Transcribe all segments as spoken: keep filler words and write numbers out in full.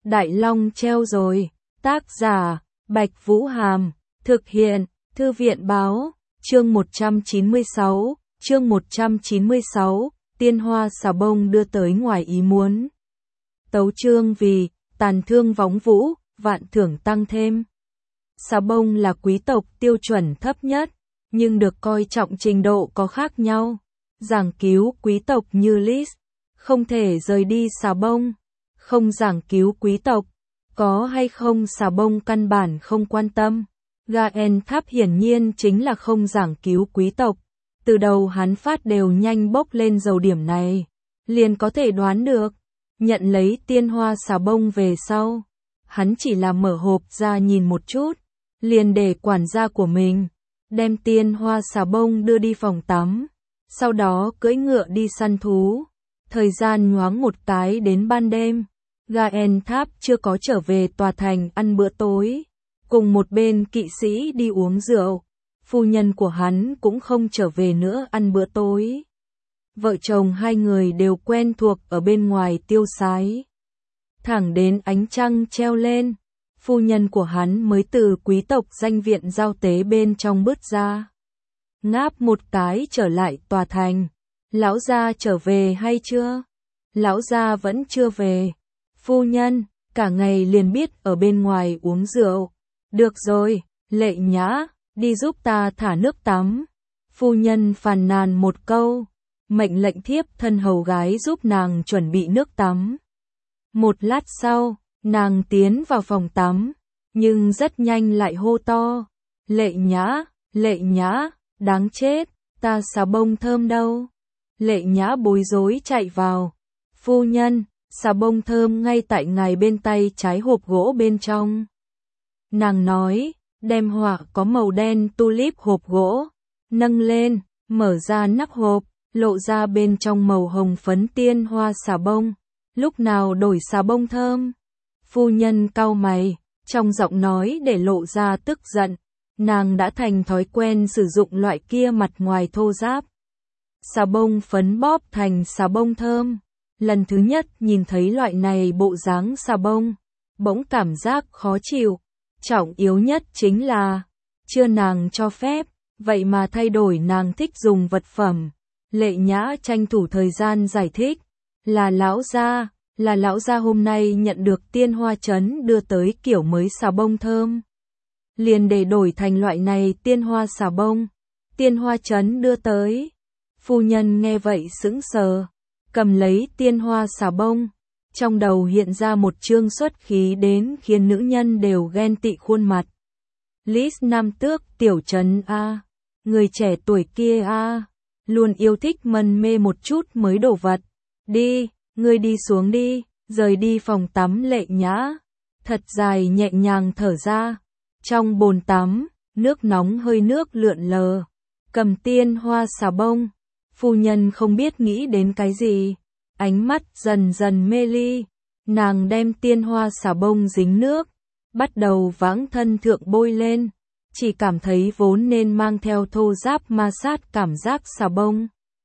Đại Long treo rồi. Tác giả, Bạch Vũ Hàm. Thực hiện, Thư viện Báo. Chương một trăm chín mươi sáu. Chương một trăm chín mươi sáu. Tiên hoa xà bông đưa tới ngoài ý muốn. Tấu chương vì, tàn thương võng vũ, vạn thưởng tăng thêm. Xà bông là quý tộc tiêu chuẩn thấp nhất, nhưng được coi trọng trình độ có khác nhau. Giảng cứu quý tộc như Liz, không thể rời đi xà bông. Không giảng cứu quý tộc, có hay không xà bông căn bản không quan tâm. Gaen Tháp hiển nhiên chính là không giảng cứu quý tộc. Từ đầu hắn phát đều nhanh bốc lên dầu điểm này, liền có thể đoán được. Nhận lấy tiên hoa xà bông về sau, hắn chỉ là mở hộp ra nhìn một chút, liền để quản gia của mình đem tiên hoa xà bông đưa đi phòng tắm, sau đó cưỡi ngựa đi săn thú. Thời gian nhoáng một cái đến ban đêm, Gaen Tháp chưa có trở về tòa thành ăn bữa tối, cùng một bên kỵ sĩ đi uống rượu. Phu nhân của hắn cũng không trở về nữa ăn bữa tối. Vợ chồng hai người đều quen thuộc ở bên ngoài tiêu sái. Thẳng đến ánh trăng treo lên, phu nhân của hắn mới từ quý tộc danh viện giao tế bên trong bước ra. Ngáp một cái trở lại tòa thành. Lão gia trở về hay chưa? Lão gia vẫn chưa về. Phu nhân, cả ngày liền biết ở bên ngoài uống rượu. Được rồi, Lệ Nhã, đi giúp ta thả nước tắm. Phu nhân phàn nàn một câu, mệnh lệnh thiếp thân hầu gái giúp nàng chuẩn bị nước tắm. Một lát sau, nàng tiến vào phòng tắm, nhưng rất nhanh lại hô to. Lệ Nhã, Lệ Nhã, đáng chết, ta xà bông thơm đâu? Lệ Nhã bối rối chạy vào. Phu nhân, xà bông thơm ngay tại ngài bên tay trái hộp gỗ bên trong. Nàng nói, đem họa có màu đen tulip hộp gỗ, nâng lên, mở ra nắp hộp, lộ ra bên trong màu hồng phấn tiên hoa xà bông. Lúc nào đổi xà bông thơm? Phu nhân cau mày, trong giọng nói để lộ ra tức giận. Nàng đã thành thói quen sử dụng loại kia mặt ngoài thô ráp. Xà bông phấn bóp thành xà bông thơm. Lần thứ nhất nhìn thấy loại này bộ dáng xà bông, bỗng cảm giác khó chịu. Trọng yếu nhất chính là, chưa nàng cho phép, vậy mà thay đổi nàng thích dùng vật phẩm. Lệ Nhã tranh thủ thời gian giải thích, là lão gia, là lão gia hôm nay nhận được tiên hoa trấn đưa tới kiểu mới xà bông thơm. Liền để đổi thành loại này tiên hoa xà bông. Tiên hoa trấn đưa tới. Phu nhân nghe vậy sững sờ, cầm lấy tiên hoa xà bông. Trong đầu hiện ra một chương xuất khí đến khiến nữ nhân đều ghen tị khuôn mặt. Liz Nam Tước tiểu trấn A, người trẻ tuổi kia A, luôn yêu thích mân mê một chút mới đồ vật. Đi, ngươi đi xuống đi, rời đi phòng tắm. Lệ Nhã thật dài nhẹ nhàng thở ra. Trong bồn tắm, nước nóng hơi nước lượn lờ. Cầm tiên hoa xà bông, phu nhân không biết nghĩ đến cái gì, ánh mắt dần dần mê ly. Nàng đem tiên hoa xà bông dính nước, bắt đầu vãng thân thượng bôi lên, chỉ cảm thấy vốn nên mang theo thô ráp ma sát cảm giác xà bông.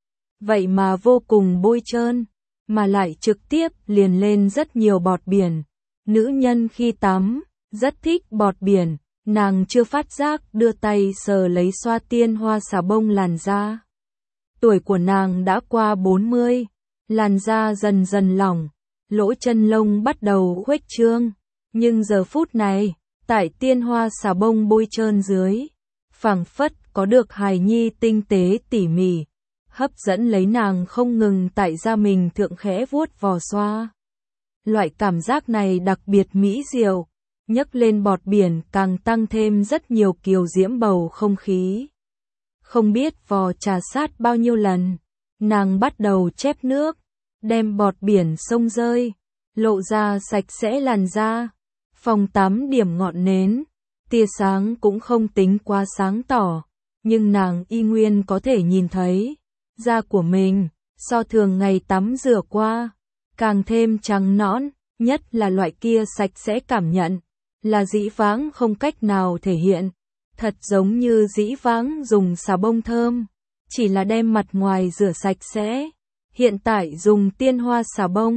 Vậy mà vô cùng bôi trơn, mà lại trực tiếp liền lên rất nhiều bọt biển. Nữ nhân khi tắm, rất thích bọt biển, nàng chưa phát giác đưa tay sờ lấy xoa tiên hoa xà bông làn da. Tuổi của nàng đã qua bốn mươi, làn da dần dần lỏng, lỗ chân lông bắt đầu khuếch trương, nhưng giờ phút này, tại tiên hoa xà bông bôi trơn dưới, phảng phất có được hài nhi tinh tế tỉ mỉ, hấp dẫn lấy nàng không ngừng tại da mình thượng khẽ vuốt vò xoa. Loại cảm giác này đặc biệt mỹ diệu, nhấc lên bọt biển càng tăng thêm rất nhiều kiều diễm bầu không khí. Không biết vò trà sát bao nhiêu lần, nàng bắt đầu chép nước, đem bọt biển xông rơi, lộ ra sạch sẽ làn da. Phòng tắm điểm ngọn nến, tia sáng cũng không tính quá sáng tỏ, nhưng nàng y nguyên có thể nhìn thấy da của mình, so thường ngày tắm rửa qua, càng thêm trắng nõn, nhất là loại kia sạch sẽ cảm nhận, là dĩ vãng không cách nào thể hiện. Thật giống như dĩ vãng dùng xà bông thơm, chỉ là đem mặt ngoài rửa sạch sẽ, hiện tại dùng tiên hoa xà bông,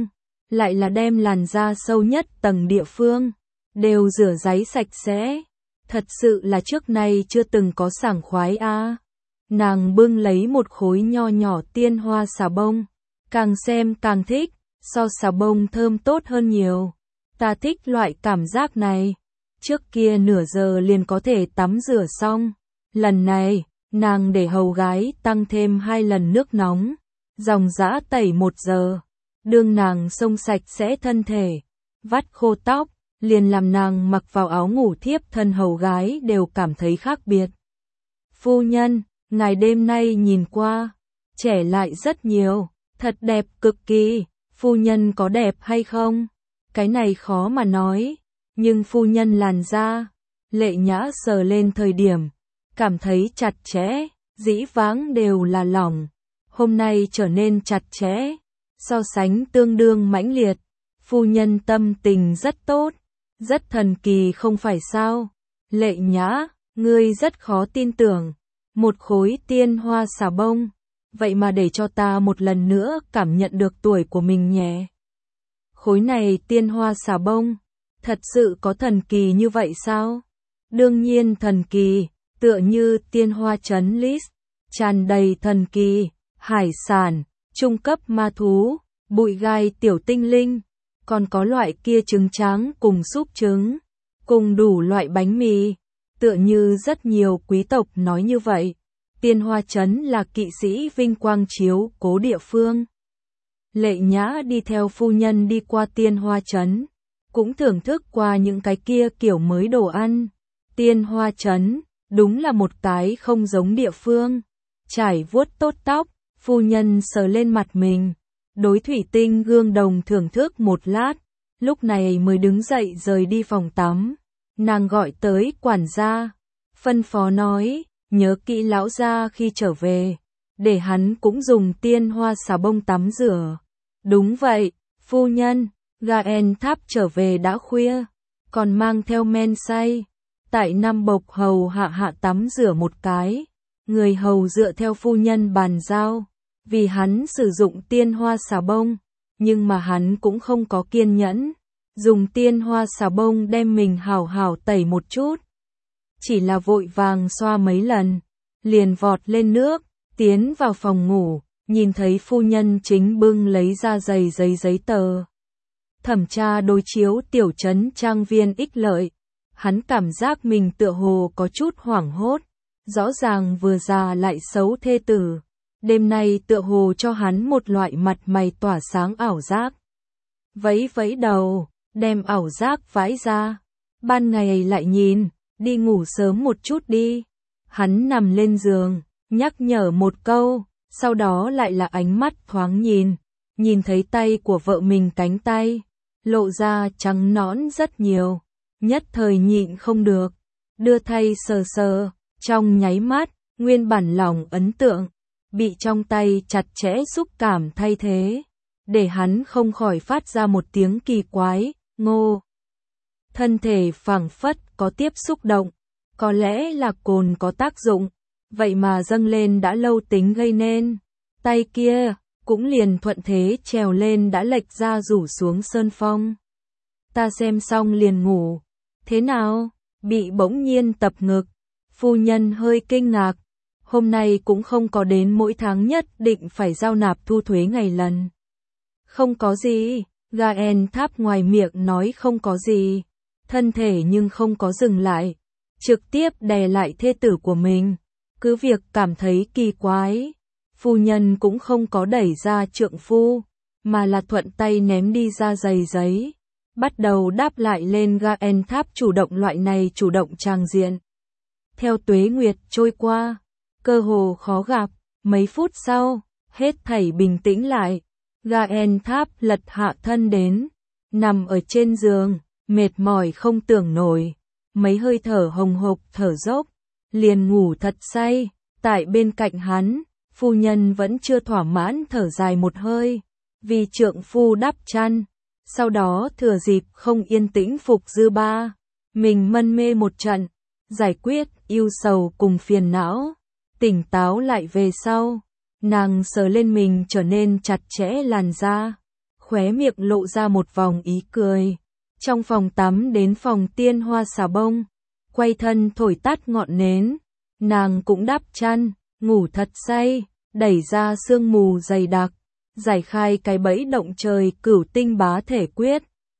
lại là đem làn da sâu nhất tầng địa phương, đều rửa ráy sạch sẽ. Thật sự là trước nay chưa từng có sảng khoái a. À. Nàng bưng lấy một khối nho nhỏ tiên hoa xà bông, càng xem càng thích, so xà bông thơm tốt hơn nhiều. Ta thích loại cảm giác này. Trước kia nửa giờ liền có thể tắm rửa xong. Lần này, nàng để hầu gái tăng thêm hai lần nước nóng, dòng dã tẩy một giờ. Đương nàng xông sạch sẽ thân thể, vắt khô tóc, liền làm nàng mặc vào áo ngủ thiếp thân hầu gái đều cảm thấy khác biệt. Phu nhân, ngài đêm nay nhìn qua, trẻ lại rất nhiều, thật đẹp cực kỳ, phu nhân có đẹp hay không? Cái này khó mà nói, nhưng phu nhân làn da, Lệ Nhã sờ lên thời điểm, cảm thấy chặt chẽ, dĩ vãng đều là lỏng, hôm nay trở nên chặt chẽ, so sánh tương đương mãnh liệt, phu nhân tâm tình rất tốt, rất thần kỳ không phải sao? Lệ Nhã, ngươi rất khó tin tưởng, một khối tiên hoa xà bông, vậy mà để cho ta một lần nữa cảm nhận được tuổi của mình nhé. Khối này tiên hoa xà bông, thật sự có thần kỳ như vậy sao? Đương nhiên thần kỳ, tựa như tiên hoa trấn list, tràn đầy thần kỳ, hải sản, trung cấp ma thú, bụi gai tiểu tinh linh, còn có loại kia trứng tráng cùng súp trứng, cùng đủ loại bánh mì, tựa như rất nhiều quý tộc nói như vậy. Tiên hoa trấn là kỵ sĩ vinh quang chiếu cố địa phương. Lệ Nhã đi theo phu nhân đi qua tiên hoa trấn, cũng thưởng thức qua những cái kia kiểu mới đồ ăn. Tiên hoa trấn, đúng là một cái không giống địa phương. Trải vuốt tốt tóc, phu nhân sờ lên mặt mình, đối thủy tinh gương đồng thưởng thức một lát, lúc này mới đứng dậy rời đi phòng tắm. Nàng gọi tới quản gia, phân phó nói, nhớ kỹ lão gia khi trở về, để hắn cũng dùng tiên hoa xà bông tắm rửa. Đúng vậy, phu nhân, Gaen Tháp trở về đã khuya, còn mang theo men say. Tại Nam Bộc hầu hạ hạ tắm rửa một cái, người hầu dựa theo phu nhân bàn giao, vì hắn sử dụng tiên hoa xà bông, nhưng mà hắn cũng không có kiên nhẫn, dùng tiên hoa xà bông đem mình hảo hảo tẩy một chút. Chỉ là vội vàng xoa mấy lần, liền vọt lên nước, tiến vào phòng ngủ, nhìn thấy phu nhân chính bưng lấy ra giày giấy giấy tờ. Thẩm tra đối chiếu tiểu trấn trang viên ích lợi, hắn cảm giác mình tựa hồ có chút hoảng hốt, rõ ràng vừa già lại xấu thê tử. Đêm nay tựa hồ cho hắn một loại mặt mày tỏa sáng ảo giác. Vẫy vẫy đầu, đem ảo giác vãi ra. Ban ngày lại nhìn, đi ngủ sớm một chút đi. Hắn nằm lên giường, nhắc nhở một câu, sau đó lại là ánh mắt thoáng nhìn, nhìn thấy tay của vợ mình cánh tay, lộ ra trắng nõn rất nhiều, nhất thời nhịn không được, đưa tay sờ sờ, trong nháy mắt, nguyên bản lòng ấn tượng, bị trong tay chặt chẽ xúc cảm thay thế, để hắn không khỏi phát ra một tiếng kỳ quái, ngô. Thân thể phảng phất có tiếp xúc động, có lẽ là cồn có tác dụng, vậy mà dâng lên đã lâu tính gây nên, tay kia cũng liền thuận thế trèo lên đã lệch ra rủ xuống sơn phong. Ta xem xong liền ngủ, thế nào, bị bỗng nhiên tập ngực, phu nhân hơi kinh ngạc, hôm nay cũng không có đến mỗi tháng nhất định phải giao nạp thu thuế ngày lần. Không có gì, Gaen Tháp ngoài miệng nói không có gì, thân thể nhưng không có dừng lại, trực tiếp đè lại thê tử của mình, cứ việc cảm thấy kỳ quái. Phu nhân cũng không có đẩy ra trượng phu, mà là thuận tay ném đi ra giày giấy, bắt đầu đáp lại lên Gaen Tháp chủ động loại này chủ động tràng diện. Theo tuế nguyệt trôi qua, cơ hồ khó gặp, mấy phút sau, hết thảy bình tĩnh lại, Gaen Tháp lật hạ thân đến, nằm ở trên giường, mệt mỏi không tưởng nổi, mấy hơi thở hồng hộc thở dốc, liền ngủ thật say, tại bên cạnh hắn. Phu nhân vẫn chưa thỏa mãn thở dài một hơi, vì trượng phu đắp chăn, sau đó thừa dịp không yên tĩnh phục dư ba, mình mân mê một trận, giải quyết ưu sầu cùng phiền não, tỉnh táo lại về sau, nàng sờ lên mình trở nên chặt chẽ làn da, khóe miệng lộ ra một vòng ý cười. Trong phòng tắm đến phòng tiên hoa xà bông, quay thân thổi tắt ngọn nến, nàng cũng đắp chăn, ngủ thật say, đẩy ra sương mù dày đặc, giải khai cái bẫy động trời cửu tinh bá thể quyết.